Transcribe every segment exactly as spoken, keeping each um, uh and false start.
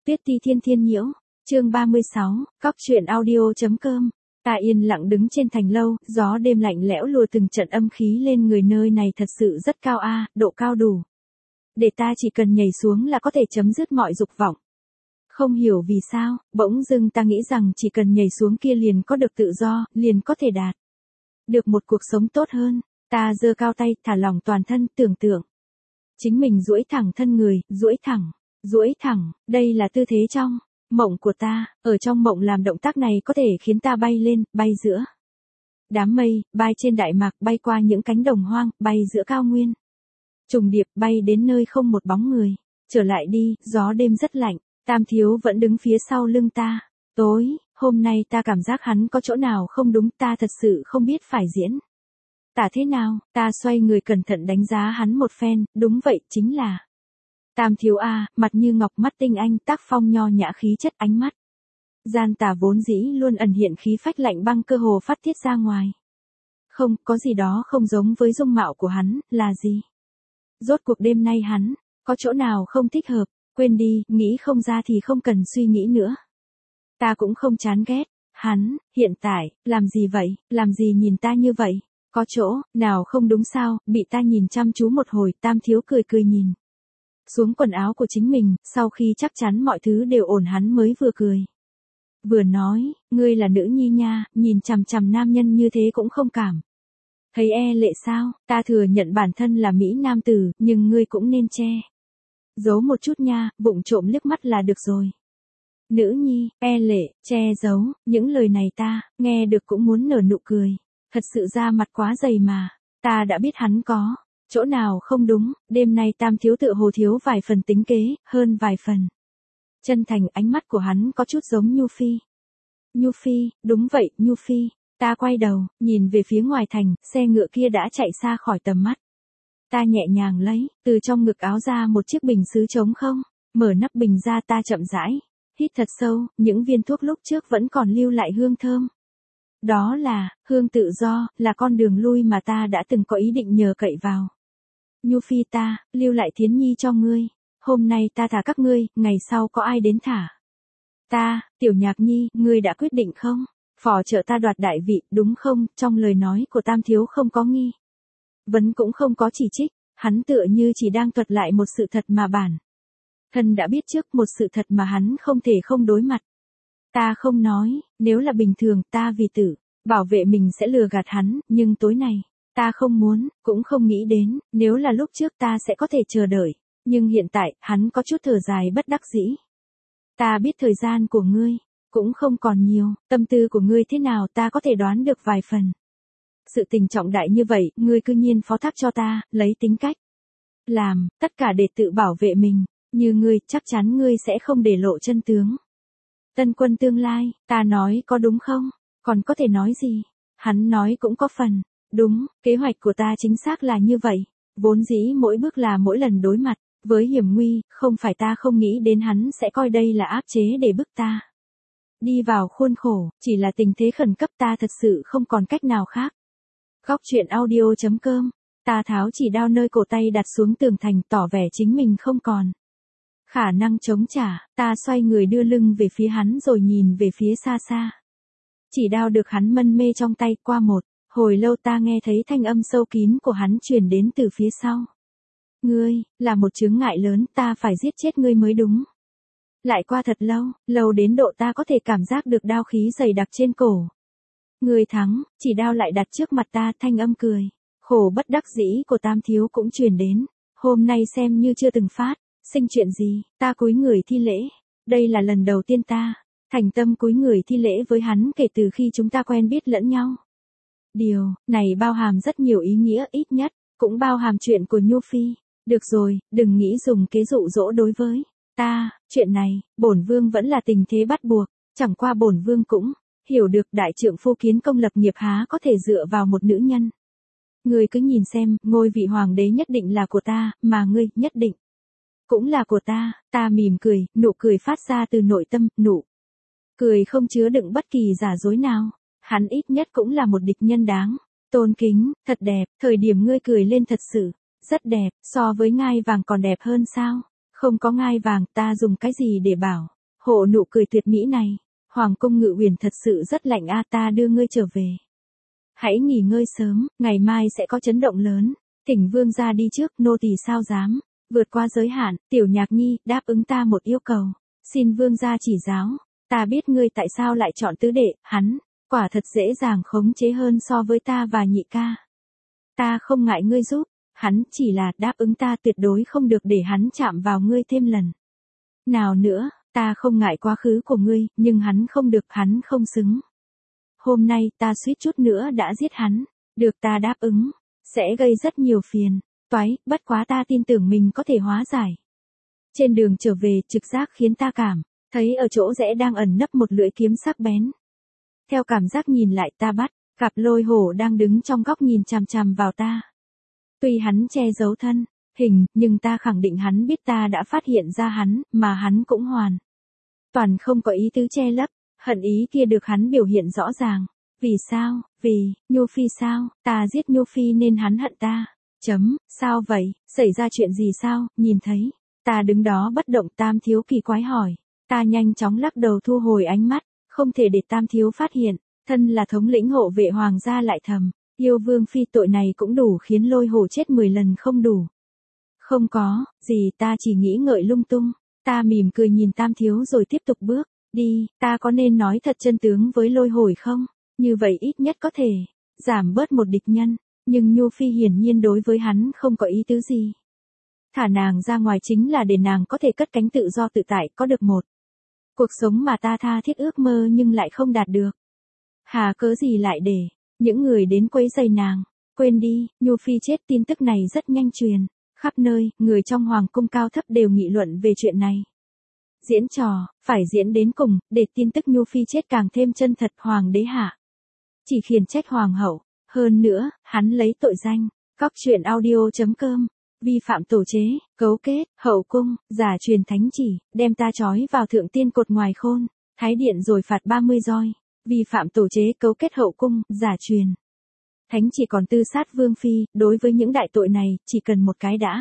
Tuyết Ti Thiên Thiên Nhiễu, chương ba mươi sáu, cóc truyện audio.com. Ta yên lặng đứng trên thành lâu, gió đêm lạnh lẽo lùa từng trận âm khí lên người, nơi này thật sự rất cao a, độ cao đủ để ta chỉ cần nhảy xuống là có thể chấm dứt mọi dục vọng. Không hiểu vì sao, bỗng dưng ta nghĩ rằng chỉ cần nhảy xuống kia liền có được tự do, liền có thể đạt được một cuộc sống tốt hơn. Ta giơ cao tay, thả lỏng toàn thân, tưởng tượng chính mình duỗi thẳng thân người, duỗi thẳng, duỗi thẳng, đây là tư thế trong mộng của ta, ở trong mộng làm động tác này có thể khiến ta bay lên, bay giữa đám mây, bay trên đại mạc, bay qua những cánh đồng hoang, bay giữa cao nguyên trùng điệp, bay đến nơi không một bóng người. Trở lại đi, gió đêm rất lạnh, Tam Thiếu vẫn đứng phía sau lưng ta. Tối, hôm nay ta cảm giác hắn có chỗ nào không đúng, ta thật sự không biết phải diễn tả thế nào. Ta xoay người cẩn thận đánh giá hắn một phen, đúng vậy, chính là Tam Thiếu a, mặt như ngọc, mắt tinh anh, tác phong nho nhã, khí chất, ánh mắt gian tà vốn dĩ luôn ẩn hiện khí phách lạnh băng, cơ hồ phát tiết ra ngoài. Không, có gì đó không giống với dung mạo của hắn, là gì? Rốt cuộc đêm nay hắn có chỗ nào không thích hợp? Quên đi, nghĩ không ra thì không cần suy nghĩ nữa. Ta cũng không chán ghét hắn, hiện tại, làm gì vậy, làm gì nhìn ta như vậy? Có chỗ nào không đúng sao? Bị ta nhìn chăm chú một hồi, Tam Thiếu cười cười nhìn xuống quần áo của chính mình, sau khi chắc chắn mọi thứ đều ổn hắn mới vừa cười vừa nói, ngươi là nữ nhi nha, nhìn chằm chằm nam nhân như thế cũng không cảm thấy e lệ sao? Ta thừa nhận bản thân là mỹ nam tử, nhưng ngươi cũng nên che giấu một chút nha, vụng trộm liếc mắt là được rồi. Nữ nhi, e lệ, che giấu, những lời này ta nghe được cũng muốn nở nụ cười. Thật sự ra mặt quá dày mà. Ta đã biết hắn có chỗ nào không đúng, đêm nay Tam Thiếu tự hồ thiếu vài phần tính kế, hơn vài phần chân thành. Ánh mắt của hắn có chút giống Nhu Phi. Nhu Phi, đúng vậy, Nhu Phi. Ta quay đầu, nhìn về phía ngoài thành, xe ngựa kia đã chạy xa khỏi tầm mắt. Ta nhẹ nhàng lấy từ trong ngực áo ra một chiếc bình sứ trống không, mở nắp bình ra, ta chậm rãi hít thật sâu, những viên thuốc lúc trước vẫn còn lưu lại hương thơm. Đó là hương tự do, là con đường lui mà ta đã từng có ý định nhờ cậy vào. Nhu Phi, ta lưu lại Thiến Nhi cho ngươi. Hôm nay ta thả các ngươi, ngày sau có ai đến thả ta? Tiểu Nhạc Nhi, ngươi đã quyết định không? Phò trợ ta đoạt đại vị, đúng không? Trong lời nói của Tam Thiếu không có nghi vấn, cũng không có chỉ trích, hắn tựa như chỉ đang thuật lại một sự thật mà bản thân đã biết trước, một sự thật mà hắn không thể không đối mặt. Ta không nói, nếu là bình thường, ta vì tự bảo vệ mình sẽ lừa gạt hắn, nhưng tối nay, ta không muốn, cũng không nghĩ đến, nếu là lúc trước ta sẽ có thể chờ đợi, nhưng hiện tại, hắn có chút thở dài bất đắc dĩ. Ta biết thời gian của ngươi cũng không còn nhiều, tâm tư của ngươi thế nào ta có thể đoán được vài phần. Sự tình trọng đại như vậy, ngươi cư nhiên phó thác cho ta, lấy tính cách làm tất cả để tự bảo vệ mình, như ngươi, chắc chắn ngươi sẽ không để lộ chân tướng. Tân quân tương lai, ta nói có đúng không? Còn có thể nói gì? Hắn nói cũng có phần đúng, kế hoạch của ta chính xác là như vậy. Vốn dĩ mỗi bước là mỗi lần đối mặt với hiểm nguy, không phải ta không nghĩ đến hắn sẽ coi đây là áp chế để bức ta đi vào khuôn khổ, chỉ là tình thế khẩn cấp, ta thật sự không còn cách nào khác. Góc truyện audio.com. Ta tháo chỉ đao nơi cổ tay đặt xuống tường thành, tỏ vẻ chính mình không còn khả năng chống trả. Ta xoay người đưa lưng về phía hắn rồi nhìn về phía xa xa. Chỉ đao được hắn mân mê trong tay, qua một hồi lâu ta nghe thấy thanh âm sâu kín của hắn truyền đến từ phía sau. Ngươi, là một chướng ngại lớn, ta phải giết chết ngươi mới đúng. Lại qua thật lâu, lâu đến độ ta có thể cảm giác được đao khí dày đặc trên cổ. Ngươi thắng, chỉ đao lại đặt trước mặt ta, thanh âm cười khổ bất đắc dĩ của Tam Thiếu cũng truyền đến. Hôm nay xem như chưa từng phát sinh chuyện gì, ta cúi người thi lễ. Đây là lần đầu tiên ta thành tâm cúi người thi lễ với hắn kể từ khi chúng ta quen biết lẫn nhau. Điều này bao hàm rất nhiều ý nghĩa, ít nhất cũng bao hàm chuyện của Nhu Phi. Được rồi, đừng nghĩ dùng kế dụ dỗ đối với ta, chuyện này, bổn vương vẫn là tình thế bắt buộc, chẳng qua bổn vương cũng hiểu được đại trượng phu kiến công lập nghiệp há có thể dựa vào một nữ nhân. Ngươi cứ nhìn xem, ngôi vị hoàng đế nhất định là của ta, mà ngươi nhất định cũng là của ta. Ta mỉm cười, nụ cười phát ra từ nội tâm, nụ cười không chứa đựng bất kỳ giả dối nào. Hắn ít nhất cũng là một địch nhân đáng tôn kính, thật đẹp, thời điểm ngươi cười lên thật sự rất đẹp, so với ngai vàng còn đẹp hơn sao? Không có ngai vàng, ta dùng cái gì để bảo Hộ nụ cười tuyệt mỹ này. Hoàng cung Ngự Uyển thật sự rất lạnh a, ta đưa ngươi trở về. Hãy nghỉ ngơi sớm, ngày mai sẽ có chấn động lớn. Thỉnh vương gia đi trước, nô tỳ sao dám. Vượt qua giới hạn, Tiểu Nhạc Nhi, đáp ứng ta một yêu cầu. Xin vương gia chỉ giáo. Ta biết ngươi tại sao lại chọn tứ đệ, hắn, quả thật dễ dàng khống chế hơn so với ta và nhị ca. Ta không ngại ngươi giúp, hắn chỉ là đáp ứng ta tuyệt đối không được để hắn chạm vào ngươi thêm lần. Nào nữa, ta không ngại quá khứ của ngươi, nhưng hắn không được, hắn không xứng. Hôm nay ta suýt chút nữa đã giết hắn, được ta đáp ứng, sẽ gây rất nhiều phiền, toái, bất quá ta tin tưởng mình có thể hóa giải. Trên đường trở về, trực giác khiến ta cảm thấy ở chỗ rẽ đang ẩn nấp một lưỡi kiếm sắc bén. Theo cảm giác nhìn lại ta bắt, gặp Lôi Hổ đang đứng trong góc nhìn chằm chằm vào ta. Tuy hắn che giấu thân hình, nhưng ta khẳng định hắn biết ta đã phát hiện ra hắn, mà hắn cũng hoàn toàn không có ý tứ che lấp, hận ý kia được hắn biểu hiện rõ ràng. Vì sao? Vì, Nhu Phi sao? Ta giết Nhu Phi nên hắn hận ta. Chấm, sao vậy? Xảy ra chuyện gì sao? Nhìn thấy ta đứng đó bất động, Tam Thiếu kỳ quái hỏi. Ta nhanh chóng lắc đầu thu hồi ánh mắt, không thể để Tam Thiếu phát hiện, thân là thống lĩnh hộ vệ hoàng gia lại thầm, yêu Vương Phi tội này cũng đủ khiến Lôi Hổ chết mười lần không đủ. Không có, gì, ta chỉ nghĩ ngợi lung tung. Ta mỉm cười nhìn Tam Thiếu rồi tiếp tục bước đi. Ta có nên nói thật chân tướng với Lôi Hổ không? Như vậy ít nhất có thể giảm bớt một địch nhân, nhưng Nhu Phi hiển nhiên đối với hắn không có ý tứ gì. Thả nàng ra ngoài chính là để nàng có thể cất cánh tự do tự tại, có được một cuộc sống mà ta tha thiết ước mơ nhưng lại không đạt được. Hà cớ gì lại để những người đến quấy rầy nàng? Quên đi, Nhu Phi chết, tin tức này rất nhanh truyền khắp nơi, người trong hoàng cung cao thấp đều nghị luận về chuyện này. Diễn trò, phải diễn đến cùng, để tin tức Nhu Phi chết càng thêm chân thật. Hoàng đế hạ chỉ khiển trách hoàng hậu, hơn nữa, hắn lấy tội danh, Cóc truyện audio chấm com, vi phạm tổ chế, cấu kết, hậu cung, giả truyền thánh chỉ, đem ta trói vào thượng tiên cột ngoài khôn, thái điện rồi phạt ba mươi roi, vi phạm tổ chế, cấu kết hậu cung, giả truyền thánh chỉ còn tư sát Vương Phi. Đối với những đại tội này, chỉ cần một cái đã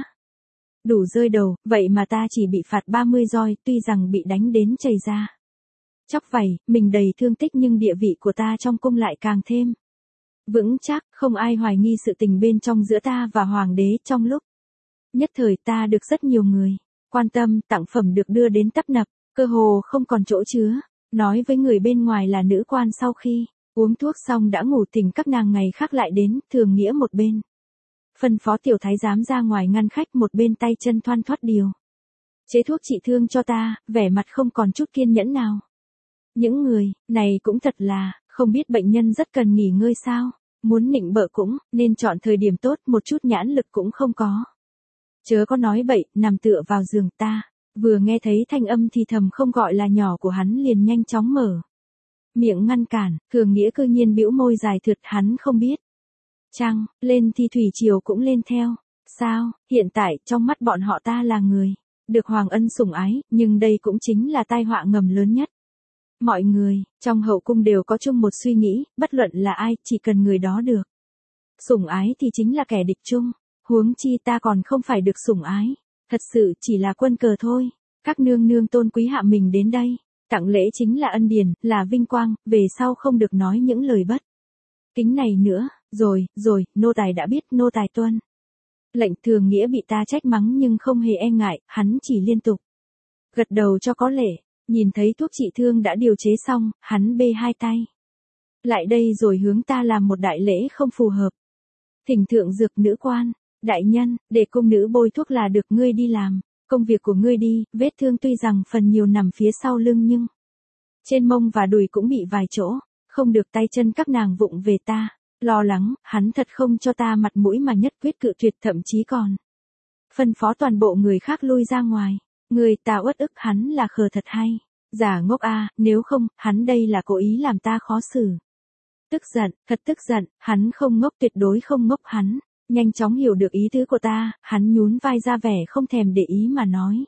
đủ rơi đầu, vậy mà ta chỉ bị phạt ba mươi roi, tuy rằng bị đánh đến chảy ra chóc vảy, mình đầy thương tích nhưng địa vị của ta trong cung lại càng thêm vững chắc, không ai hoài nghi sự tình bên trong giữa ta và hoàng đế. Trong lúc nhất thời ta được rất nhiều người quan tâm, tặng phẩm được đưa đến tấp nập, cơ hồ không còn chỗ chứa. Nói với người bên ngoài là nữ quan sau khi uống thuốc xong đã ngủ tỉnh, các nàng ngày khác lại đến. Thường Nghĩa một bên phân phó tiểu thái giám ra ngoài ngăn khách, một bên tay chân thoăn thoắt điều chế thuốc trị thương cho ta, vẻ mặt không còn chút kiên nhẫn nào. Những người này cũng thật là không biết bệnh nhân rất cần nghỉ ngơi sao? Muốn nịnh bợ cũng nên chọn thời điểm tốt, một chút nhãn lực cũng không có. Chớ có nói bậy, nằm tựa vào giường. Ta vừa nghe thấy thanh âm thì thầm không gọi là nhỏ của hắn liền nhanh chóng mở miệng ngăn cản. Thường Nghĩa cư nhiên bĩu môi dài thượt, hắn không biết chăng lên thì thủy triều cũng lên theo. Sao? Hiện tại trong mắt bọn họ ta là người được hoàng ân sủng ái, nhưng đây cũng chính là tai họa ngầm lớn nhất. Mọi người trong hậu cung đều có chung một suy nghĩ, bất luận là ai, chỉ cần người đó được sủng ái thì chính là kẻ địch chung. Huống chi ta còn không phải được sủng ái, thật sự chỉ là quân cờ thôi. Các nương nương tôn quý hạ mình đến đây, tặng lễ chính là ân điển, là vinh quang, về sau không được nói những lời bất kính này nữa. Rồi, rồi, nô tài đã biết, nô tài tuân lệnh. Thường Nghĩa bị ta trách mắng nhưng không hề e ngại, hắn chỉ liên tục gật đầu cho có lệ. Nhìn thấy thuốc trị thương đã điều chế xong, hắn bê hai tay lại đây rồi hướng ta làm một đại lễ không phù hợp. Thỉnh thượng dược nữ quan, đại nhân, để cung nữ bôi thuốc là được, ngươi đi làm công việc của ngươi đi. Vết thương tuy rằng phần nhiều nằm phía sau lưng nhưng trên mông và đùi cũng bị vài chỗ, không được tay chân các nàng vụng về. Ta lo lắng, hắn thật không cho ta mặt mũi mà nhất quyết cự tuyệt, thậm chí còn phân phó toàn bộ người khác lui ra ngoài. Người ta uất ức, hắn là khờ thật hay giả ngốc a, nếu không, hắn đây là cố ý làm ta khó xử. Tức giận, thật tức giận, hắn không ngốc, tuyệt đối không ngốc. Hắn nhanh chóng hiểu được ý tứ của ta, hắn nhún vai ra vẻ không thèm để ý mà nói.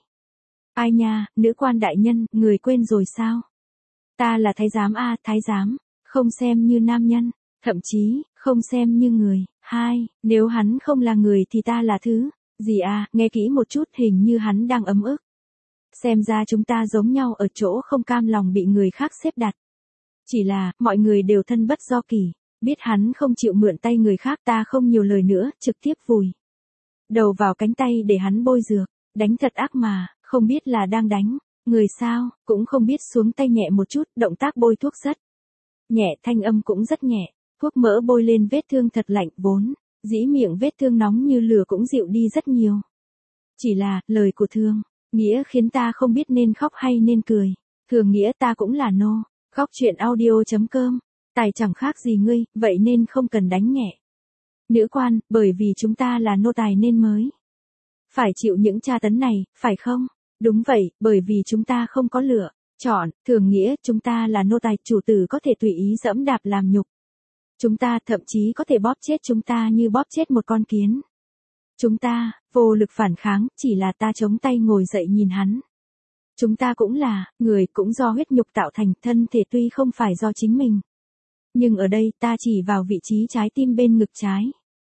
Ai nha, nữ quan đại nhân, người quên rồi sao? Ta là thái giám a, thái giám, không xem như nam nhân, thậm chí, không xem như người. Hai, nếu hắn không là người thì ta là thứ gì a, nghe kỹ một chút, hình như hắn đang ấm ức. Xem ra chúng ta giống nhau ở chỗ không cam lòng bị người khác xếp đặt. Chỉ là, mọi người đều thân bất do kỳ. Biết hắn không chịu mượn tay người khác, ta không nhiều lời nữa, trực tiếp vùi đầu vào cánh tay để hắn bôi dược. Đánh thật ác mà, không biết là đang đánh người sao, cũng không biết xuống tay nhẹ một chút, động tác bôi thuốc rất nhẹ, thanh âm cũng rất nhẹ. Thuốc mỡ bôi lên vết thương thật lạnh, vốn dĩ miệng vết thương nóng như lửa cũng dịu đi rất nhiều. Chỉ là, lời của Thường Nghĩa khiến ta không biết nên khóc hay nên cười. Thường Nghĩa, ta cũng là nô. Khóc chuyện audio.com. Tài chẳng khác gì ngươi, vậy nên không cần đánh nhẹ. Nữ quan, bởi vì chúng ta là nô tài nên mới phải chịu những tra tấn này, phải không? Đúng vậy, bởi vì chúng ta không có lựa chọn. Thường Nghĩa, chúng ta là nô tài, chủ tử có thể tùy ý dẫm đạp làm nhục chúng ta, thậm chí có thể bóp chết chúng ta như bóp chết một con kiến. Chúng ta, vô lực phản kháng, chỉ là ta chống tay ngồi dậy nhìn hắn. Chúng ta cũng là, người cũng do huyết nhục tạo thành, thân thể tuy không phải do chính mình. Nhưng ở đây, ta chỉ vào vị trí trái tim bên ngực trái.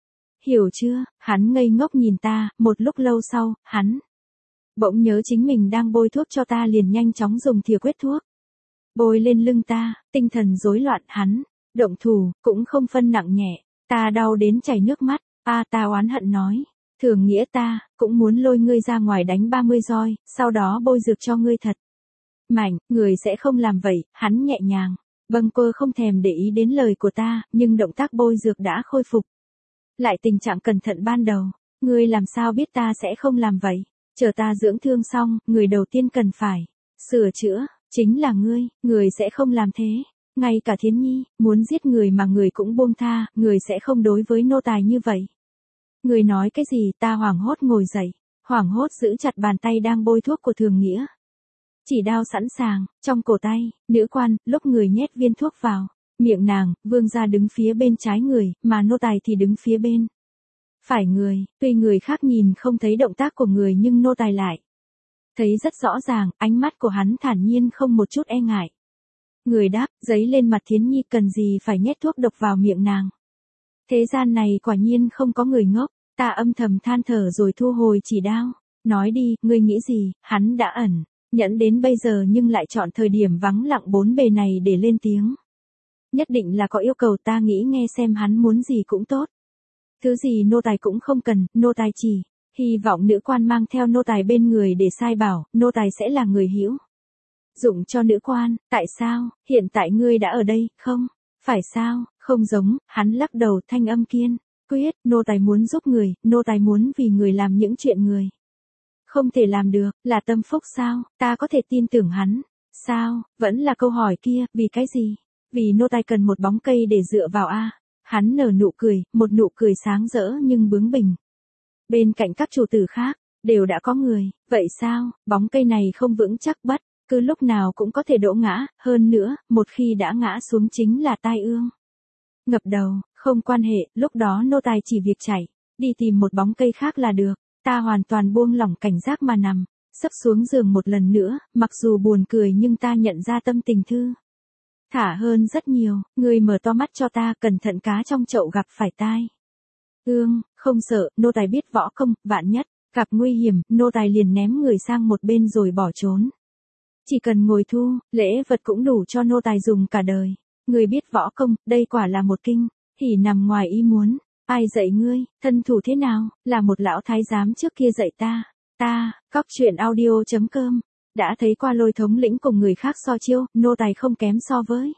Hiểu chưa? Hắn ngây ngốc nhìn ta, một lúc lâu sau, hắn bỗng nhớ chính mình đang bôi thuốc cho ta, liền nhanh chóng dùng thìa quét thuốc bôi lên lưng ta, tinh thần rối loạn. Hắn động thủ, cũng không phân nặng nhẹ. Ta đau đến chảy nước mắt. A, ta oán hận nói. Thường Nghĩa, ta cũng muốn lôi ngươi ra ngoài đánh ba mươi roi, sau đó bôi dược cho ngươi thật mạnh. Người sẽ không làm vậy. Hắn nhẹ nhàng bâng quơ, không thèm để ý đến lời của ta, nhưng động tác bôi dược đã khôi phục lại tình trạng cẩn thận ban đầu. Ngươi làm sao biết ta sẽ không làm vậy? Chờ ta dưỡng thương xong, người đầu tiên cần phải sửa chữa chính là ngươi. Người sẽ không làm thế. Ngay cả Thiến Nhi muốn giết người mà người cũng buông tha, người sẽ không đối với nô tài như vậy. Người nói cái gì? Ta hoảng hốt ngồi dậy, hoảng hốt giữ chặt bàn tay đang bôi thuốc của Thường Nghĩa. Chỉ đao sẵn sàng trong cổ tay. Nữ quan, lúc người nhét viên thuốc vào miệng nàng, vương gia đứng phía bên trái người, mà nô tài thì đứng phía bên phải người. Tuy người khác nhìn không thấy động tác của người nhưng nô tài lại thấy rất rõ ràng. Ánh mắt của hắn thản nhiên, không một chút e ngại. Người đáp, giấy lên mặt Thiến Nhi, cần gì phải nhét thuốc độc vào miệng nàng. Thế gian này quả nhiên không có người ngốc. Ta âm thầm than thở rồi thu hồi chỉ đao. Nói đi, ngươi nghĩ gì? Hắn đã ẩn nhẫn đến bây giờ nhưng lại chọn thời điểm vắng lặng bốn bề này để lên tiếng. Nhất định là có yêu cầu, ta nghĩ nghe xem hắn muốn gì cũng tốt. Thứ gì nô tài cũng không cần, nô tài chỉ hy vọng nữ quan mang theo nô tài bên người để sai bảo, nô tài sẽ là người hữu dụng cho nữ quan. Tại sao? Hiện tại ngươi đã ở đây, không phải sao? Không giống. Hắn lắc đầu, thanh âm kiên quyết. Nô tài muốn giúp người, nô tài muốn vì người làm những chuyện người không thể làm được. Là tâm phúc sao? Ta có thể tin tưởng hắn sao? Vẫn là câu hỏi kia, vì cái gì? Vì nô tài cần một bóng cây để dựa vào a. Hắn nở nụ cười, một nụ cười sáng rỡ nhưng bướng bỉnh. Bên cạnh các chủ tử khác đều đã có người. Vậy sao? Bóng cây này không vững chắc, bất cứ lúc nào cũng có thể đổ ngã. Hơn nữa, một khi đã ngã xuống chính là tai ương ngập đầu. Không quan hệ, lúc đó nô tài chỉ việc chạy đi tìm một bóng cây khác là được. Ta hoàn toàn buông lỏng cảnh giác mà nằm sấp xuống giường một lần nữa. Mặc dù buồn cười nhưng ta nhận ra tâm tình thư thả hơn rất nhiều. Ngươi mở to mắt cho ta, cẩn thận cá trong chậu gặp phải tai ương. Không sợ, nô tài biết võ công, vạn nhất gặp nguy hiểm, nô tài liền ném người sang một bên rồi bỏ trốn. Chỉ cần ngồi thu lễ vật cũng đủ cho nô tài dùng cả đời. Ngươi biết võ công, đây quả là một kinh hỉ nằm ngoài ý muốn. Ai dạy ngươi? Thân thủ thế nào? Là một lão thái giám trước kia dạy ta. Ta, Cóc Truyện audio.com, đã thấy qua Lôi thống lĩnh cùng người khác so chiêu, nô tài không kém so với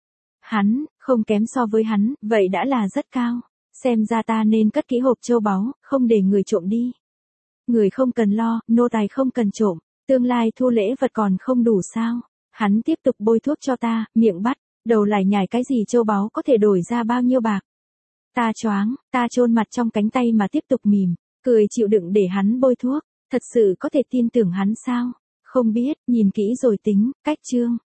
hắn, không kém so với hắn, vậy đã là rất cao. Xem ra ta nên cất kỹ hộp châu báu, không để người trộm đi. Người không cần lo, nô tài không cần trộm, tương lai thu lễ vật còn không đủ sao? Hắn tiếp tục bôi thuốc cho ta, miệng bắt đầu lải nhải cái gì châu báu có thể đổi ra bao nhiêu bạc. Ta choáng, ta chôn mặt trong cánh tay mà tiếp tục mỉm cười chịu đựng để hắn bôi thuốc. Thật sự có thể tin tưởng hắn sao? Không biết, nhìn kỹ rồi tính. Cách chương